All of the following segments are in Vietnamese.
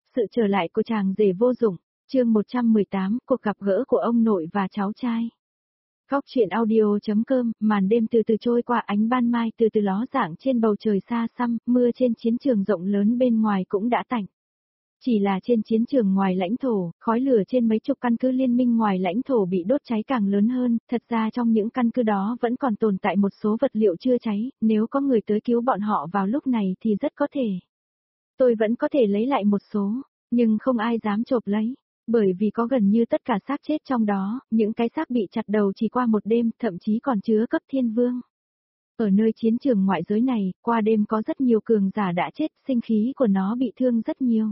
Sự trở lại của chàng rể vô dụng, chương 118, cuộc gặp gỡ của ông nội và cháu trai. Góc truyện audio.com, màn đêm từ từ trôi qua, ánh ban mai từ từ ló dạng trên bầu trời xa xăm, mưa trên chiến trường rộng lớn bên ngoài cũng đã tạnh. Chỉ là trên chiến trường ngoài lãnh thổ, khói lửa trên mấy chục căn cứ liên minh ngoài lãnh thổ bị đốt cháy càng lớn hơn, thật ra trong những căn cứ đó vẫn còn tồn tại một số vật liệu chưa cháy, nếu có người tới cứu bọn họ vào lúc này thì rất có thể. Tôi vẫn có thể lấy lại một số, nhưng không ai dám chộp lấy, bởi vì có gần như tất cả xác chết trong đó, những cái xác bị chặt đầu chỉ qua một đêm, thậm chí còn chứa cấp thiên vương. Ở nơi chiến trường ngoại giới này, qua đêm có rất nhiều cường giả đã chết, sinh khí của nó bị thương rất nhiều.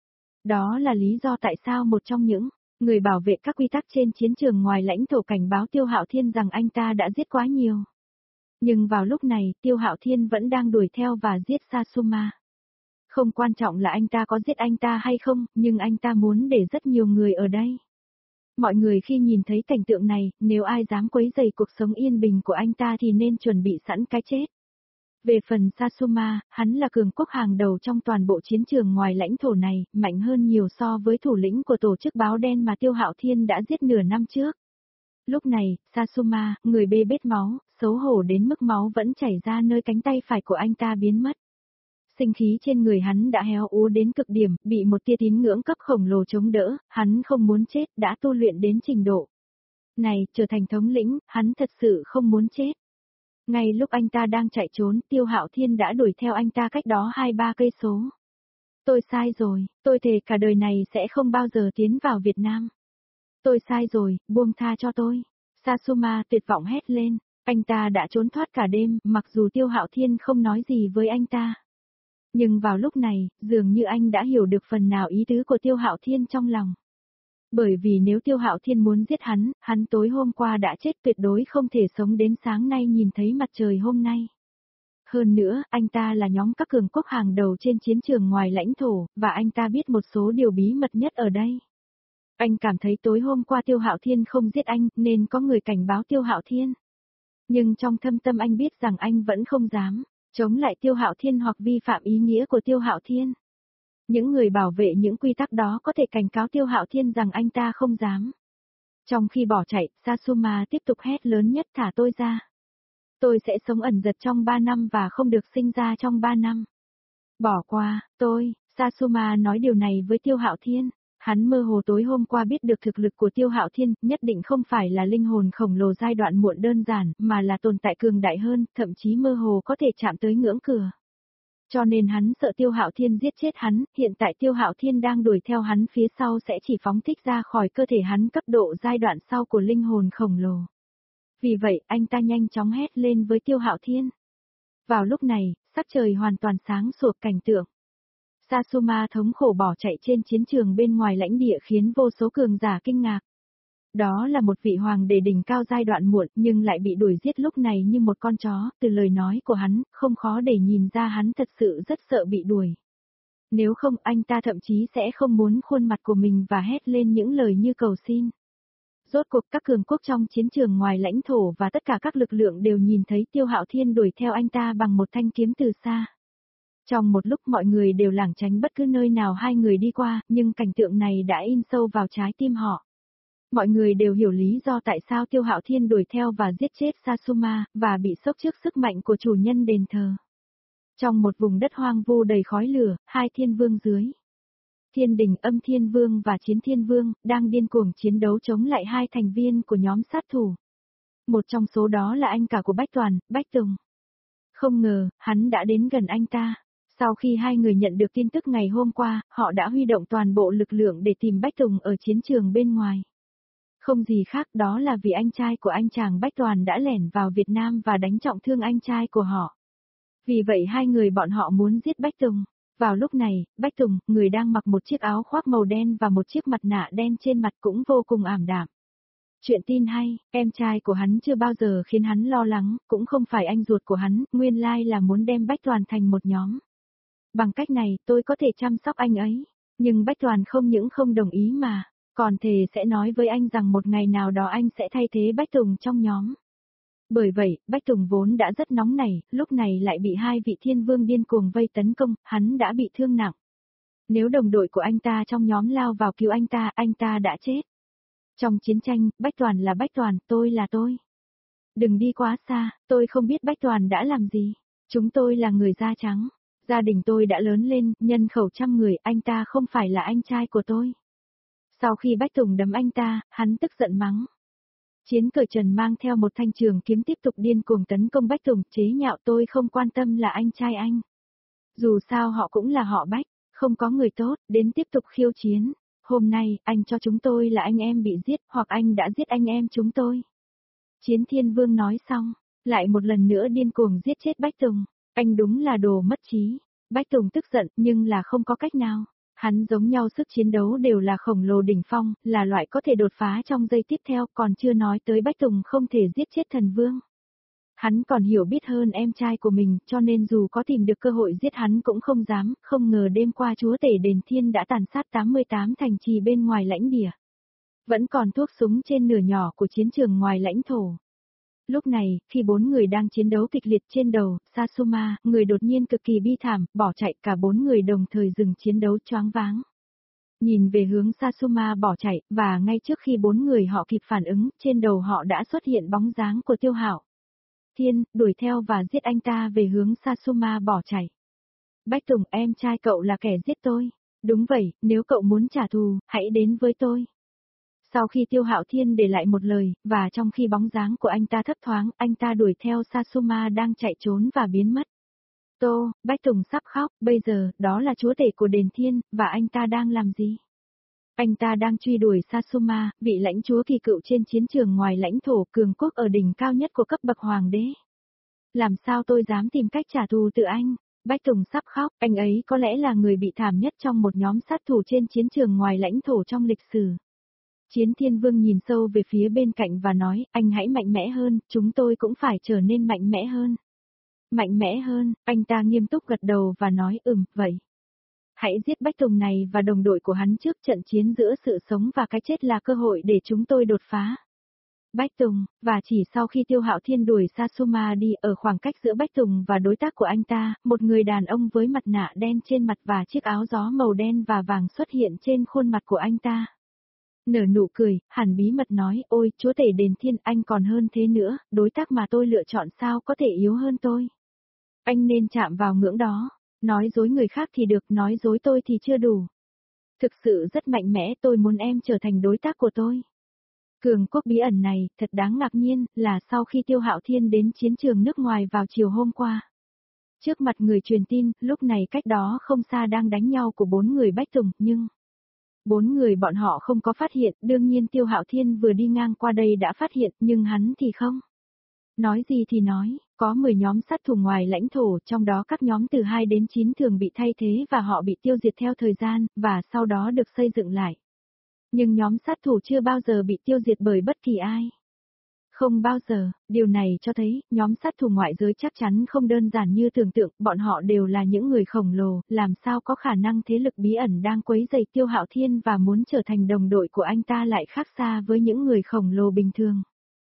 Đó là lý do tại sao một trong những người bảo vệ các quy tắc trên chiến trường ngoài lãnh thổ cảnh báo Tiêu Hạo Thiên rằng anh ta đã giết quá nhiều. Nhưng vào lúc này, Tiêu Hạo Thiên vẫn đang đuổi theo và giết Sasuma. Không quan trọng là anh ta có giết anh ta hay không, nhưng anh ta muốn để rất nhiều người ở đây. Mọi người khi nhìn thấy cảnh tượng này, nếu ai dám quấy rầy cuộc sống yên bình của anh ta thì nên chuẩn bị sẵn cái chết. Về phần Sasuma, hắn là cường quốc hàng đầu trong toàn bộ chiến trường ngoài lãnh thổ này, mạnh hơn nhiều so với thủ lĩnh của tổ chức báo đen mà Tiêu Hạo Thiên đã giết nửa năm trước. Lúc này, Sasuma, người bê bết máu, xấu hổ đến mức máu vẫn chảy ra nơi cánh tay phải của anh ta biến mất. Sinh khí trên người hắn đã héo úa đến cực điểm, bị một tia tín ngưỡng cấp khổng lồ chống đỡ, hắn không muốn chết, đã tu luyện đến trình độ này, trở thành thống lĩnh, hắn thật sự không muốn chết. Ngay lúc anh ta đang chạy trốn, Tiêu Hạo Thiên đã đuổi theo anh ta cách đó 2-3 cây số. Tôi sai rồi, tôi thề cả đời này sẽ không bao giờ tiến vào Việt Nam. Tôi sai rồi, buông tha cho tôi. Sasuma tuyệt vọng hét lên, anh ta đã trốn thoát cả đêm, mặc dù Tiêu Hạo Thiên không nói gì với anh ta. Nhưng vào lúc này, dường như anh đã hiểu được phần nào ý tứ của Tiêu Hạo Thiên trong lòng. Bởi vì nếu Tiêu Hạo Thiên muốn giết hắn tối hôm qua đã chết, tuyệt đối không thể sống đến sáng nay nhìn thấy mặt trời hôm nay. Hơn nữa, anh ta là nhóm các cường quốc hàng đầu trên chiến trường ngoài lãnh thổ, và anh ta biết một số điều bí mật nhất ở đây. Anh cảm thấy tối hôm qua Tiêu Hạo Thiên không giết anh, nên có người cảnh báo Tiêu Hạo Thiên. Nhưng trong thâm tâm anh biết rằng anh vẫn không dám chống lại Tiêu Hạo Thiên hoặc vi phạm ý nghĩa của Tiêu Hạo Thiên. Những người bảo vệ những quy tắc đó có thể cảnh cáo Tiêu Hạo Thiên rằng anh ta không dám. Trong khi bỏ chạy, Sasuma tiếp tục hét lớn nhất, thả tôi ra. Tôi sẽ sống ẩn dật trong 3 năm và không được sinh ra trong 3 năm. Bỏ qua, Sasuma nói điều này với Tiêu Hạo Thiên. Hắn mơ hồ tối hôm qua biết được thực lực của Tiêu Hạo Thiên, nhất định không phải là linh hồn khổng lồ giai đoạn muộn đơn giản, mà là tồn tại cường đại hơn, thậm chí mơ hồ có thể chạm tới ngưỡng cửa. Cho nên hắn sợ Tiêu Hạo Thiên giết chết hắn, hiện tại Tiêu Hạo Thiên đang đuổi theo hắn phía sau sẽ chỉ phóng thích ra khỏi cơ thể hắn cấp độ giai đoạn sau của linh hồn khổng lồ. Vì vậy, anh ta nhanh chóng hét lên với Tiêu Hạo Thiên. Vào lúc này, sắc trời hoàn toàn sáng sủa, cảnh tượng Sasuma thống khổ bỏ chạy trên chiến trường bên ngoài lãnh địa khiến vô số cường giả kinh ngạc. Đó là một vị hoàng đế đỉnh cao giai đoạn muộn nhưng lại bị đuổi giết lúc này như một con chó, từ lời nói của hắn, không khó để nhìn ra hắn thật sự rất sợ bị đuổi. Nếu không, anh ta thậm chí sẽ không muốn khuôn mặt của mình và hét lên những lời như cầu xin. Rốt cuộc các cường quốc trong chiến trường ngoài lãnh thổ và tất cả các lực lượng đều nhìn thấy Tiêu Hạo Thiên đuổi theo anh ta bằng một thanh kiếm từ xa. Trong một lúc mọi người đều lảng tránh bất cứ nơi nào hai người đi qua, nhưng cảnh tượng này đã in sâu vào trái tim họ. Mọi người đều hiểu lý do tại sao Tiêu Hạo Thiên đuổi theo và giết chết Sasuma, và bị sốc trước sức mạnh của chủ nhân đền thờ. Trong một vùng đất hoang vu đầy khói lửa, hai thiên vương dưới Thiên Đình, Âm Thiên Vương và Chiến Thiên Vương đang điên cuồng chiến đấu chống lại hai thành viên của nhóm sát thủ. Một trong số đó là anh cả của Bách Toàn, Bách Tùng. Không ngờ, hắn đã đến gần anh ta. Sau khi hai người nhận được tin tức ngày hôm qua, họ đã huy động toàn bộ lực lượng để tìm Bách Tùng ở chiến trường bên ngoài. Không gì khác, đó là vì anh trai của anh chàng Bách Toàn đã lẻn vào Việt Nam và đánh trọng thương anh trai của họ. Vì vậy hai người bọn họ muốn giết Bách Tùng. Vào lúc này, Bách Tùng, người đang mặc một chiếc áo khoác màu đen và một chiếc mặt nạ đen trên mặt cũng vô cùng ảm đạm. Chuyện tin hay, em trai của hắn chưa bao giờ khiến hắn lo lắng, cũng không phải anh ruột của hắn, nguyên lai là muốn đem Bách Toàn thành một nhóm. Bằng cách này, tôi có thể chăm sóc anh ấy. Nhưng Bách Toàn không những không đồng ý mà, còn thề sẽ nói với anh rằng một ngày nào đó anh sẽ thay thế Bách Tùng trong nhóm. Bởi vậy, Bách Tùng vốn đã rất nóng nảy, lúc này lại bị hai vị thiên vương điên cuồng vây tấn công, hắn đã bị thương nặng. Nếu đồng đội của anh ta trong nhóm lao vào cứu anh ta đã chết. Trong chiến tranh, Bách Toàn là Bách Toàn, tôi là tôi. Đừng đi quá xa, tôi không biết Bách Toàn đã làm gì. Chúng tôi là người da trắng. Gia đình tôi đã lớn lên, nhân khẩu 100 người, anh ta không phải là anh trai của tôi. Sau khi Bách Tùng đấm anh ta, hắn tức giận mắng. Chiến Cởi Trần mang theo một thanh trường kiếm tiếp tục điên cuồng tấn công Bách Tùng, chế nhạo tôi không quan tâm là anh trai anh. Dù sao họ cũng là họ Bách, không có người tốt, đến tiếp tục khiêu chiến. Hôm nay, anh cho chúng tôi là anh em bị giết, hoặc anh đã giết anh em chúng tôi. Chiến Thiên Vương nói xong, lại một lần nữa điên cuồng giết chết Bách Tùng. Anh đúng là đồ mất trí. Bách Tùng tức giận, nhưng là không có cách nào. Hắn giống nhau sức chiến đấu đều là khổng lồ đỉnh phong, là loại có thể đột phá trong giây tiếp theo, còn chưa nói tới Bách Tùng không thể giết chết thần vương. Hắn còn hiểu biết hơn em trai của mình, cho nên dù có tìm được cơ hội giết hắn cũng không dám, không ngờ đêm qua chúa tể Đền Thiên đã tàn sát 88 thành trì bên ngoài lãnh địa. Vẫn còn thuốc súng trên nửa nhỏ của chiến trường ngoài lãnh thổ. Lúc này, khi 4 người đang chiến đấu kịch liệt trên đầu, Sasuma, người đột nhiên cực kỳ bi thảm, bỏ chạy, cả 4 người đồng thời dừng chiến đấu choáng váng. Nhìn về hướng Sasuma bỏ chạy, và ngay trước khi 4 người họ kịp phản ứng, trên đầu họ đã xuất hiện bóng dáng của Tiêu Hạo Thiên, đuổi theo và giết anh ta về hướng Sasuma bỏ chạy. Bách Tùng, em trai cậu là kẻ giết tôi. Đúng vậy, nếu cậu muốn trả thù, hãy đến với tôi. Sau khi Tiêu Hạo Thiên để lại một lời, và trong khi bóng dáng của anh ta thấp thoáng, anh ta đuổi theo Sasuma đang chạy trốn và biến mất. Bách Tùng sắp khóc, bây giờ, đó là chúa tể của Đền Thiên, và anh ta đang làm gì? Anh ta đang truy đuổi Sasuma, vị lãnh chúa kỳ cựu trên chiến trường ngoài lãnh thổ cường quốc ở đỉnh cao nhất của cấp bậc hoàng đế. Làm sao tôi dám tìm cách trả thù từ anh? Bách Tùng sắp khóc, anh ấy có lẽ là người bị thảm nhất trong một nhóm sát thủ trên chiến trường ngoài lãnh thổ trong lịch sử. Chiến Thiên Vương nhìn sâu về phía bên cạnh và nói, anh hãy mạnh mẽ hơn, chúng tôi cũng phải trở nên mạnh mẽ hơn. Mạnh mẽ hơn, anh ta nghiêm túc gật đầu và nói, vậy. Hãy giết Bách Tùng này và đồng đội của hắn trước, trận chiến giữa sự sống và cái chết là cơ hội để chúng tôi đột phá. Bách Tùng, và chỉ sau khi Tiêu Hạo Thiên đuổi Sasuma đi, ở khoảng cách giữa Bách Tùng và đối tác của anh ta, một người đàn ông với mặt nạ đen trên mặt và chiếc áo gió màu đen và vàng xuất hiện trên khuôn mặt của anh ta. Nở nụ cười, hẳn bí mật nói, ôi, chúa tể Đền Thiên, anh còn hơn thế nữa, đối tác mà tôi lựa chọn sao có thể yếu hơn tôi. Anh nên chạm vào ngưỡng đó, nói dối người khác thì được, nói dối tôi thì chưa đủ. Thực sự rất mạnh mẽ, tôi muốn em trở thành đối tác của tôi. Cường quốc bí ẩn này, thật đáng ngạc nhiên, là sau khi Tiêu Hạo Thiên đến chiến trường nước ngoài vào chiều hôm qua. Trước mặt người truyền tin, lúc này cách đó không xa đang đánh nhau của 4 người Bách Tùng, nhưng 4 người bọn họ không có phát hiện, đương nhiên Tiêu Hạo Thiên vừa đi ngang qua đây đã phát hiện, nhưng hắn thì không. Nói gì thì nói, có 10 nhóm sát thủ ngoài lãnh thổ, trong đó các nhóm từ 2 đến 9 thường bị thay thế và họ bị tiêu diệt theo thời gian, và sau đó được xây dựng lại. Nhưng nhóm sát thủ chưa bao giờ bị tiêu diệt bởi bất kỳ ai. Không bao giờ, điều này cho thấy, nhóm sát thủ ngoại giới chắc chắn không đơn giản như tưởng tượng, bọn họ đều là những người khổng lồ, làm sao có khả năng thế lực bí ẩn đang quấy rầy Tiêu Hạo Thiên và muốn trở thành đồng đội của anh ta lại khác xa với những người khổng lồ bình thường.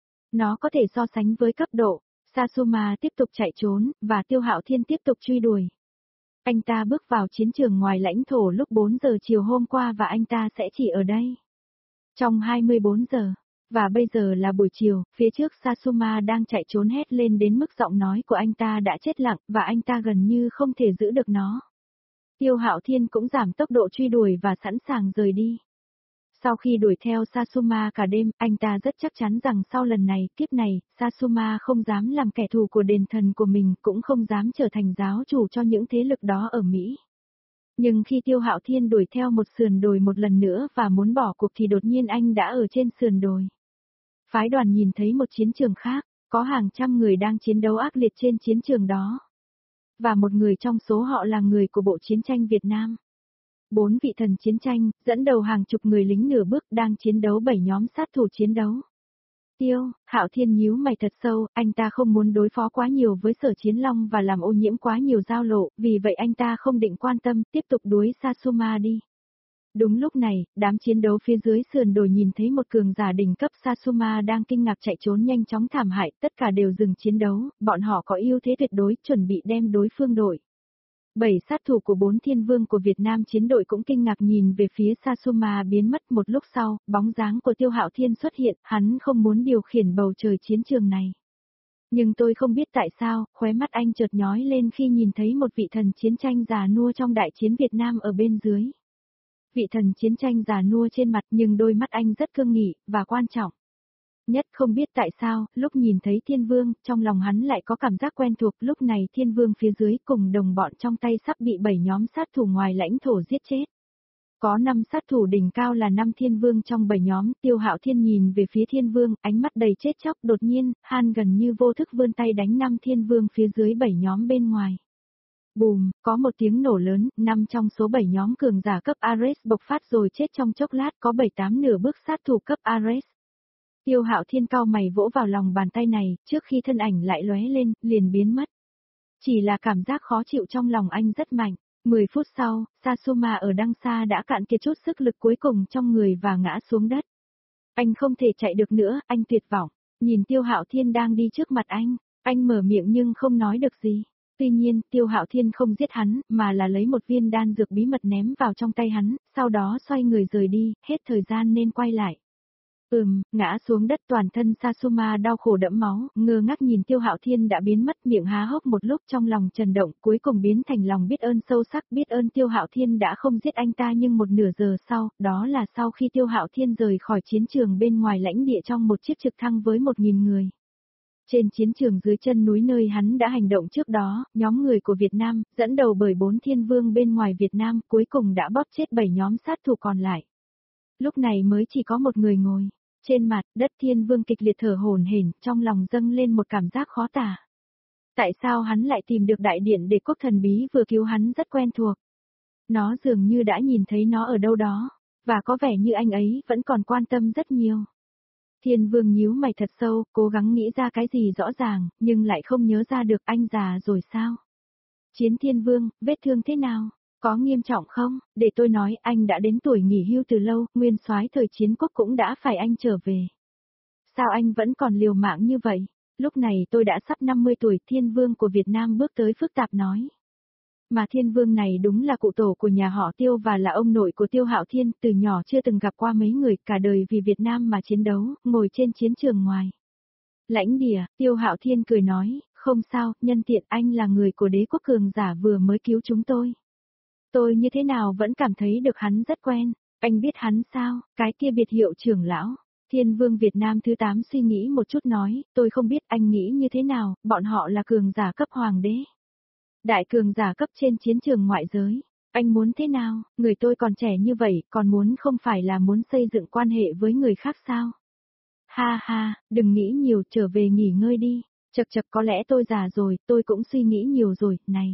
Nó có thể so sánh với cấp độ, Sasuma tiếp tục chạy trốn, và Tiêu Hạo Thiên tiếp tục truy đuổi. Anh ta bước vào chiến trường ngoài lãnh thổ lúc 4 giờ chiều hôm qua và anh ta sẽ chỉ ở đây trong 24 giờ. Và bây giờ là buổi chiều, phía trước Sasuma đang chạy trốn hét lên đến mức giọng nói của anh ta đã chết lặng và anh ta gần như không thể giữ được nó. Tiêu Hạo Thiên cũng giảm tốc độ truy đuổi và sẵn sàng rời đi. Sau khi đuổi theo Sasuma cả đêm, anh ta rất chắc chắn rằng sau lần này, kiếp này, Sasuma không dám làm kẻ thù của đền thần của mình, cũng không dám trở thành giáo chủ cho những thế lực đó ở Mỹ. Nhưng khi Tiêu Hạo Thiên đuổi theo một sườn đồi một lần nữa và muốn bỏ cuộc thì đột nhiên anh đã ở trên sườn đồi. Phái đoàn nhìn thấy một chiến trường khác, có hàng trăm người đang chiến đấu ác liệt trên chiến trường đó. Và một người trong số họ là người của Bộ Chiến tranh Việt Nam. 4 vị thần chiến tranh, dẫn đầu hàng chục người lính nửa bước đang chiến đấu 7 nhóm sát thủ chiến đấu. Tiêu Hạo Thiên nhíu mày thật sâu, anh ta không muốn đối phó quá nhiều với Sở Chiến Long và làm ô nhiễm quá nhiều giao lộ, vì vậy anh ta không định quan tâm, tiếp tục đuổi Sasuma đi. Đúng lúc này, đám chiến đấu phía dưới sườn đồi nhìn thấy một cường giả đỉnh cấp Sasuma đang kinh ngạc chạy trốn nhanh chóng thảm hại, tất cả đều dừng chiến đấu, bọn họ có ưu thế tuyệt đối, chuẩn bị đem đối phương đổi. 7 sát thủ của 4 thiên vương của Việt Nam chiến đội cũng kinh ngạc nhìn về phía Sasuma biến mất. Một lúc sau, bóng dáng của Tiêu Hạo Thiên xuất hiện, hắn không muốn điều khiển bầu trời chiến trường này. Nhưng tôi không biết tại sao, khóe mắt anh chợt nhói lên khi nhìn thấy một vị thần chiến tranh già nua trong đại chiến Việt Nam ở bên dưới. Vị thần chiến tranh già nua trên mặt nhưng đôi mắt anh rất cương nghị, và quan trọng nhất không biết tại sao, lúc nhìn thấy Thiên Vương, trong lòng hắn lại có cảm giác quen thuộc. Lúc này Thiên Vương phía dưới cùng đồng bọn trong tay sắp bị 7 nhóm sát thủ ngoài lãnh thổ giết chết. Có 5 sát thủ đỉnh cao là 5 Thiên Vương trong 7 nhóm. Tiêu Hạo Thiên nhìn về phía Thiên Vương, ánh mắt đầy chết chóc. Đột nhiên, Han gần như vô thức vươn tay đánh 5 Thiên Vương phía dưới 7 nhóm bên ngoài. Bùm, có một tiếng nổ lớn, 5 trong số 7 nhóm cường giả cấp Ares bộc phát rồi chết trong chốc lát. Có 7-8 nửa bước sát thủ cấp Ares. Tiêu Hạo Thiên cau mày vỗ vào lòng bàn tay này, trước khi thân ảnh lại lóe lên, liền biến mất. Chỉ là cảm giác khó chịu trong lòng anh rất mạnh. 10 phút sau, Sasuma ở đằng xa đã cạn kiệt chút sức lực cuối cùng trong người và ngã xuống đất. Anh không thể chạy được nữa, anh tuyệt vọng. Nhìn Tiêu Hạo Thiên đang đi trước mặt anh mở miệng nhưng không nói được gì. Tuy nhiên, Tiêu Hạo Thiên không giết hắn, mà là lấy một viên đan dược bí mật ném vào trong tay hắn, sau đó xoay người rời đi, hết thời gian nên quay lại. Ngã xuống đất toàn thân Sasuma đau khổ đẫm máu, ngơ ngác nhìn Tiêu Hạo Thiên đã biến mất, miệng há hốc một lúc trong lòng chần động, cuối cùng biến thành lòng biết ơn sâu sắc, biết ơn Tiêu Hạo Thiên đã không giết anh ta. Nhưng một nửa giờ sau, đó là sau khi Tiêu Hạo Thiên rời khỏi chiến trường bên ngoài lãnh địa trong một chiếc trực thăng với 1.000 người. Trên chiến trường dưới chân núi nơi hắn đã hành động trước đó, nhóm người của Việt Nam, dẫn đầu bởi 4 thiên vương bên ngoài Việt Nam, cuối cùng đã bóp chết 7 nhóm sát thủ còn lại. Lúc này mới chỉ có một người ngồi. Trên mặt đất Thiên Vương kịch liệt thở hổn hển, trong lòng dâng lên một cảm giác khó tả. Tại sao hắn lại tìm được đại điện để quốc thần bí vừa cứu hắn rất quen thuộc? Nó dường như đã nhìn thấy nó ở đâu đó, và có vẻ như anh ấy vẫn còn quan tâm rất nhiều. Thiên Vương nhíu mày thật sâu, cố gắng nghĩ ra cái gì rõ ràng, nhưng lại không nhớ ra được. Anh già rồi sao? Chiến Thiên Vương, vết thương thế nào? Có nghiêm trọng không? Để tôi nói, anh đã đến tuổi nghỉ hưu từ lâu, nguyên soái thời chiến quốc cũng đã phải anh trở về. Sao anh vẫn còn liều mạng như vậy? Lúc này tôi đã sắp 50 tuổi, Thiên Vương của Việt Nam bước tới phức tạp nói. Mà Thiên Vương này đúng là cụ tổ của nhà họ Tiêu và là ông nội của Tiêu Hạo Thiên, từ nhỏ chưa từng gặp qua mấy người, cả đời vì Việt Nam mà chiến đấu, ngồi trên chiến trường ngoài lãnh địa. Tiêu Hạo Thiên cười nói, không sao, nhân tiện anh là người của đế quốc cường giả vừa mới cứu chúng tôi. Tôi như thế nào vẫn cảm thấy được hắn rất quen. Anh biết hắn sao? Cái kia biệt hiệu trưởng lão. Thiên Vương Việt Nam thứ 8 suy nghĩ một chút nói, tôi không biết anh nghĩ như thế nào, bọn họ là cường giả cấp hoàng đế. Đại cường giả cấp trên chiến trường ngoại giới. Anh muốn thế nào? Người tôi còn trẻ như vậy, còn muốn không phải là muốn xây dựng quan hệ với người khác sao? Ha ha, đừng nghĩ nhiều, trở về nghỉ ngơi đi. Chậc chậc, có lẽ tôi già rồi, tôi cũng suy nghĩ nhiều rồi, này.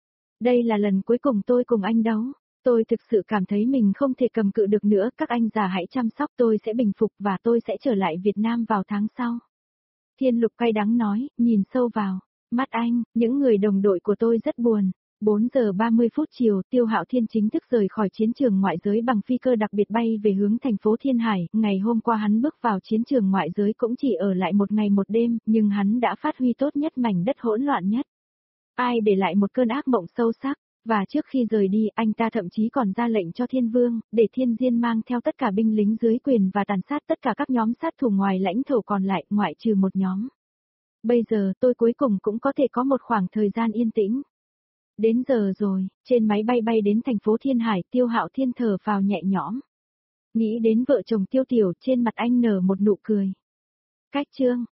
Đây là lần cuối cùng tôi cùng anh đấu. Tôi thực sự cảm thấy mình không thể cầm cự được nữa, các anh già hãy chăm sóc, tôi sẽ bình phục và tôi sẽ trở lại Việt Nam vào tháng sau. Thiên Lục cay đắng nói, nhìn sâu vào mắt anh, những người đồng đội của tôi rất buồn. 4 giờ 30 phút chiều, Tiêu Hạo Thiên chính thức rời khỏi chiến trường ngoại giới bằng phi cơ đặc biệt bay về hướng thành phố Thiên Hải. Ngày hôm qua hắn bước vào chiến trường ngoại giới cũng chỉ ở lại một ngày một đêm, nhưng hắn đã phát huy tốt nhất mảnh đất hỗn loạn nhất. Ai để lại một cơn ác mộng sâu sắc, và trước khi rời đi, anh ta thậm chí còn ra lệnh cho Thiên Vương, để Thiên Diên mang theo tất cả binh lính dưới quyền và tàn sát tất cả các nhóm sát thủ ngoài lãnh thổ còn lại, ngoại trừ một nhóm. Bây giờ tôi cuối cùng cũng có thể có một khoảng thời gian yên tĩnh. Đến giờ rồi, trên máy bay bay đến thành phố Thiên Hải, Tiêu Hạo Thiên thở phào nhẹ nhõm. Nghĩ đến vợ chồng Tiêu Tiểu, trên mặt anh nở một nụ cười. Cách chương